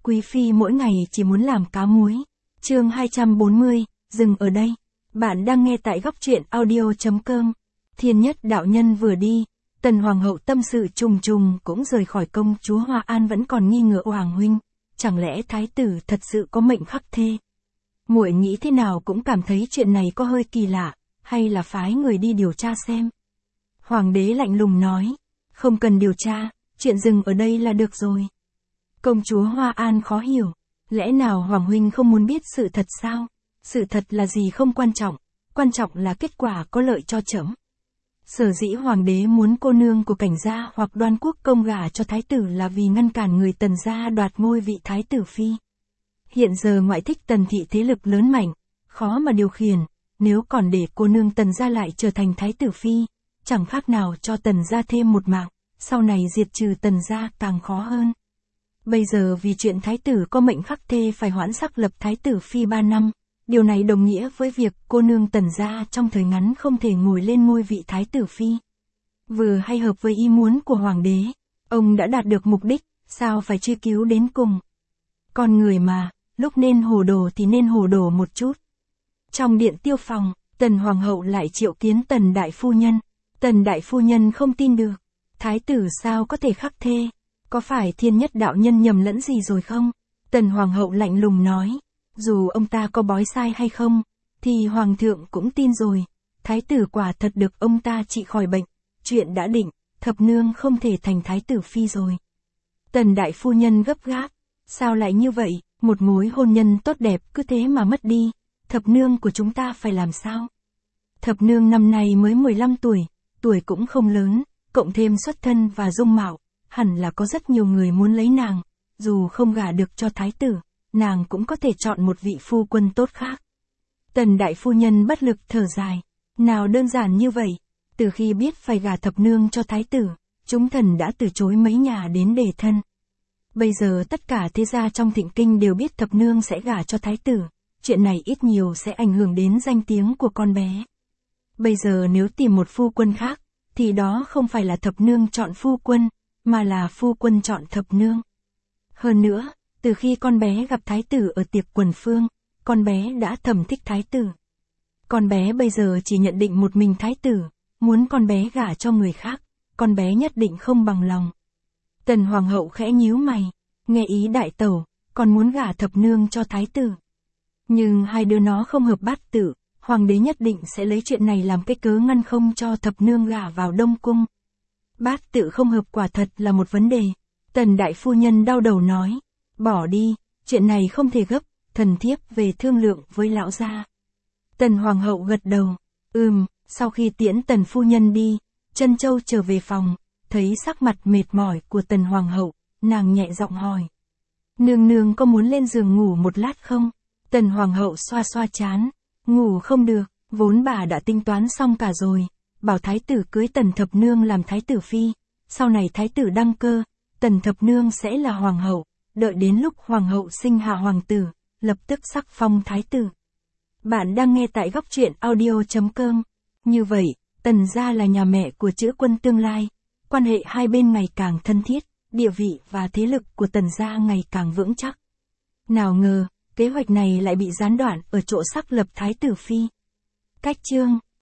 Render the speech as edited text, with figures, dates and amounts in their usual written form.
quý phi mỗi ngày chỉ muốn làm cá muối. Chương 240, dừng ở đây. Bạn đang nghe tại góc truyện audio.com. Thiên Nhất đạo nhân vừa đi, Tần Hoàng hậu tâm sự trùng trùng cũng rời khỏi công chúa Hoa An vẫn còn nghi ngờ Hoàng huynh, chẳng lẽ thái tử thật sự có mệnh khắc thê? Muội nghĩ thế nào cũng cảm thấy chuyện này có hơi kỳ lạ, hay là phái người đi điều tra xem. Hoàng đế lạnh lùng nói, không cần điều tra, chuyện dừng ở đây là được rồi. Công chúa Hoa An khó hiểu, lẽ nào Hoàng huynh không muốn biết sự thật sao? Sự thật là gì không quan trọng là kết quả có lợi cho trẫm. Sở dĩ Hoàng đế muốn cô nương của Cảnh gia hoặc Đoan Quốc công gả cho thái tử là vì ngăn cản người Tần gia đoạt ngôi vị thái tử phi. Hiện giờ ngoại thích Tần thị thế lực lớn mạnh, khó mà điều khiển, nếu còn để cô nương Tần gia lại trở thành thái tử phi, chẳng khác nào cho Tần gia thêm một mạng, sau này diệt trừ Tần gia càng khó hơn. Bây giờ vì chuyện thái tử có mệnh khắc thê phải hoãn sắc lập thái tử phi 3 năm, điều này đồng nghĩa với việc cô nương Tần gia trong thời ngắn không thể ngồi lên ngôi vị thái tử phi. Vừa hay hợp với ý muốn của Hoàng đế, ông đã đạt được mục đích, sao phải truy cứu đến cùng. Con người mà, lúc nên hồ đồ thì nên hồ đồ một chút. Trong điện Tiêu phòng, Tần Hoàng hậu lại triệu kiến Tần đại phu nhân. Tần đại phu nhân không tin được, thái tử sao có thể khắc thê, có phải Thiên Nhất đạo nhân nhầm lẫn gì rồi không? Tần Hoàng hậu lạnh lùng nói, dù ông ta có bói sai hay không, thì Hoàng thượng cũng tin rồi, thái tử quả thật được ông ta trị khỏi bệnh, chuyện đã định, thập nương không thể thành thái tử phi rồi. Tần đại phu nhân gấp gáp, sao lại như vậy, một mối hôn nhân tốt đẹp cứ thế mà mất đi, thập nương của chúng ta phải làm sao? Thập nương năm nay mới 15 tuổi cũng không lớn, cộng thêm xuất thân và dung mạo, hẳn là có rất nhiều người muốn lấy nàng, dù không gả được cho thái tử, nàng cũng có thể chọn một vị phu quân tốt khác. Tần đại phu nhân bất lực thở dài, nào đơn giản như vậy, từ khi biết phải gả thập nương cho thái tử, chúng thần đã từ chối mấy nhà đến đề thân. Bây giờ tất cả thế gia trong Thịnh Kinh đều biết thập nương sẽ gả cho thái tử, chuyện này ít nhiều sẽ ảnh hưởng đến danh tiếng của con bé. Bây giờ nếu tìm một phu quân khác, thì đó không phải là thập nương chọn phu quân, mà là phu quân chọn thập nương. Hơn nữa, từ khi con bé gặp thái tử ở tiệc quần phương, con bé đã thầm thích thái tử. Con bé bây giờ chỉ nhận định một mình thái tử, muốn con bé gả cho người khác, con bé nhất định không bằng lòng. Tần Hoàng hậu khẽ nhíu mày, nghe ý đại tẩu, còn muốn gả thập nương cho thái tử. Nhưng hai đứa nó không hợp bát tự, Hoàng đế nhất định sẽ lấy chuyện này làm cái cớ ngăn không cho thập nương gả vào Đông Cung. Bát tự không hợp quả thật là một vấn đề. Tần đại phu nhân đau đầu nói, bỏ đi, chuyện này không thể gấp, thần thiếp về thương lượng với lão gia. Tần Hoàng hậu gật đầu, sau khi tiễn Tần phu nhân đi, Trân Châu trở về phòng, thấy sắc mặt mệt mỏi của Tần Hoàng hậu, nàng nhẹ giọng hỏi. Nương nương có muốn lên giường ngủ một lát không? Tần Hoàng hậu xoa xoa trán, ngủ không được, vốn bà đã tính toán xong cả rồi, bảo thái tử cưới Tần thập nương làm thái tử phi, sau này thái tử đăng cơ, Tần thập nương sẽ là hoàng hậu, đợi đến lúc hoàng hậu sinh hạ hoàng tử, lập tức sắc phong thái tử. Bạn đang nghe tại góc truyện audio.com. Như vậy, Tần gia là nhà mẹ của chữ quân tương lai, quan hệ hai bên ngày càng thân thiết, địa vị và thế lực của Tần gia ngày càng vững chắc. Nào ngờ, kế hoạch này lại bị gián đoạn ở chỗ sắc lập thái tử phi. Cách chương